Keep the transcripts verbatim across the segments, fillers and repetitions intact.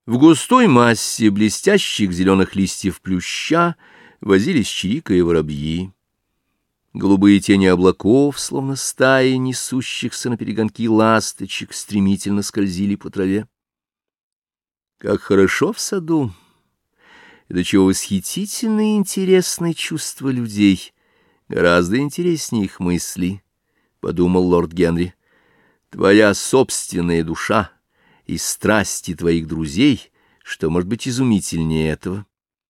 В густой массе блестящих зеленых листьев плюща возились чирикая воробьи. Голубые тени облаков, словно стаи несущихся на перегонки ласточек, стремительно скользили по траве. Как хорошо в саду! И до чего восхитительны и интересны чувства людей, гораздо интереснее их мысли, — подумал лорд Генри. Твоя собственная душа и страсти твоих друзей, что может быть изумительнее этого?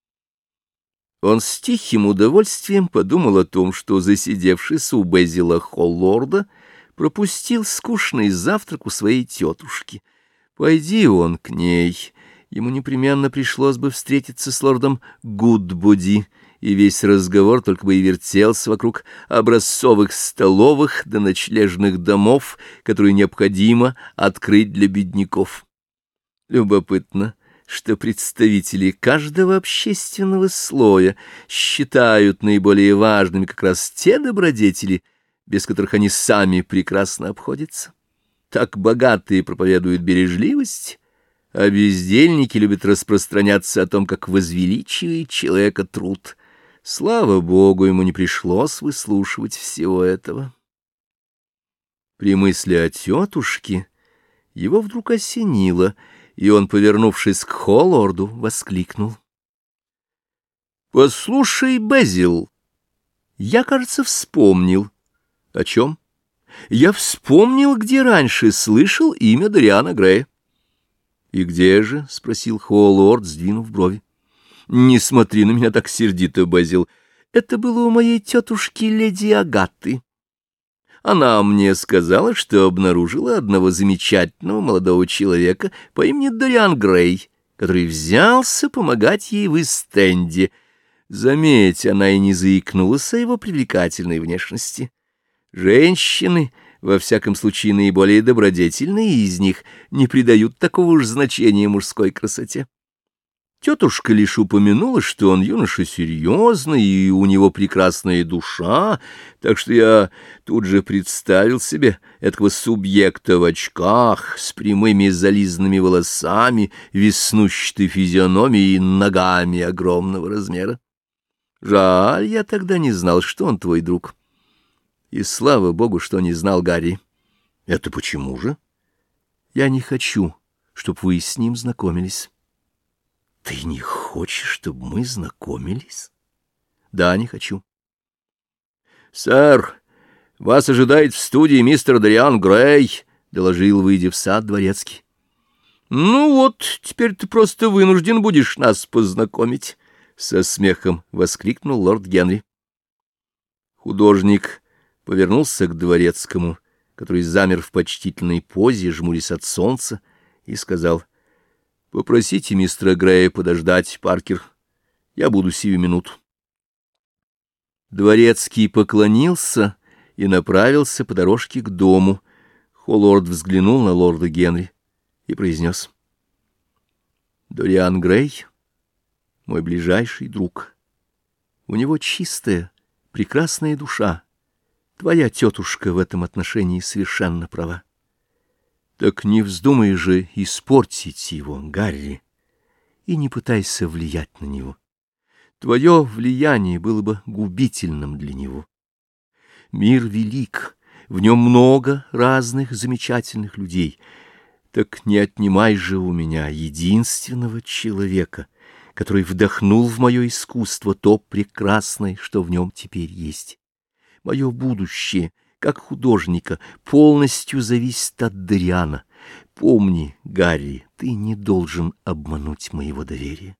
Он с тихим удовольствием подумал о том, что, засидевшись у Безила Холлорда, пропустил скучный завтрак у своей тетушки. Пойди он к ней, ему непременно пришлось бы встретиться с лордом Гудбоди, и весь разговор только бы и вертелся вокруг образцовых столовых да ночлежных домов, которые необходимо открыть для бедняков. Любопытно, что представители каждого общественного слоя считают наиболее важными как раз те добродетели, без которых они сами прекрасно обходятся. Так богатые проповедуют бережливость, а бездельники любят распространяться о том, как возвеличивает человека труд. Слава Богу, ему не пришлось выслушивать всего этого. При мысли о тетушке его вдруг осенило, и он, повернувшись к Холлорду, воскликнул: «Послушай, Безил, я, кажется, вспомнил». «О чем?» «Я вспомнил, где раньше слышал имя Дориана Грея». «И где же?» — спросил Холлорд, сдвинув брови. «Не смотри на меня так сердито, Безил. Это было у моей тетушки леди Агаты. Она мне сказала, что обнаружила одного замечательного молодого человека по имени Дориан Грей, который взялся помогать ей в Ист-Энде. Заметь, она и не заикнулась о его привлекательной внешности. Женщины, во всяком случае наиболее добродетельные из них, не придают такого уж значения мужской красоте. Тетушка лишь упомянула, что он юноша серьезный, и у него прекрасная душа, так что я тут же представил себе этого субъекта в очках, с прямыми зализанными волосами, веснущатой физиономией и ногами огромного размера. Жаль, я тогда не знал, что он твой друг. И слава богу, что не знал Гарри. Это почему же? Я не хочу, чтобы вы с ним знакомились. Ты не хочешь, чтобы мы знакомились? Да, не хочу. Сэр, вас ожидает в студии мистер Дориан Грей, доложил, выйдя в сад, дворецкий. Ну вот, теперь ты просто вынужден будешь нас познакомить, со смехом воскликнул лорд Генри. Художник повернулся к дворецкому, который замер в почтительной позе, жмурясь от солнца, и сказал: «Попросите мистера Грея подождать, Паркер. Я буду сию минуту». Дворецкий поклонился и направился по дорожке к дому. Холлорд взглянул на лорда Генри и произнес: «Дориан Грей — мой ближайший друг. У него чистая, прекрасная душа. Твоя тетушка в этом отношении совершенно права. Так не вздумай же испортить его, Гарри, и не пытайся влиять на него. Твое влияние было бы губительным для него. Мир велик, в нем много разных замечательных людей. Так не отнимай же у меня единственного человека, который вдохнул в мое искусство то прекрасное, что в нем теперь есть. Мое будущее — как художника, полностью зависит от Дориана. Помни, Гарри, ты не должен обмануть моего доверия».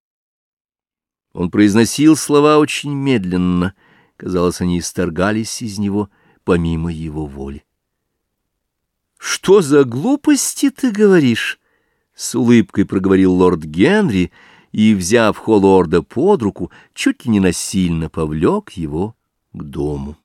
Он произносил слова очень медленно. Казалось, они исторгались из него помимо его воли. «Что за глупости ты говоришь?» — с улыбкой проговорил лорд Генри и, взяв Холлорда под руку, чуть ли не насильно повлек его к дому.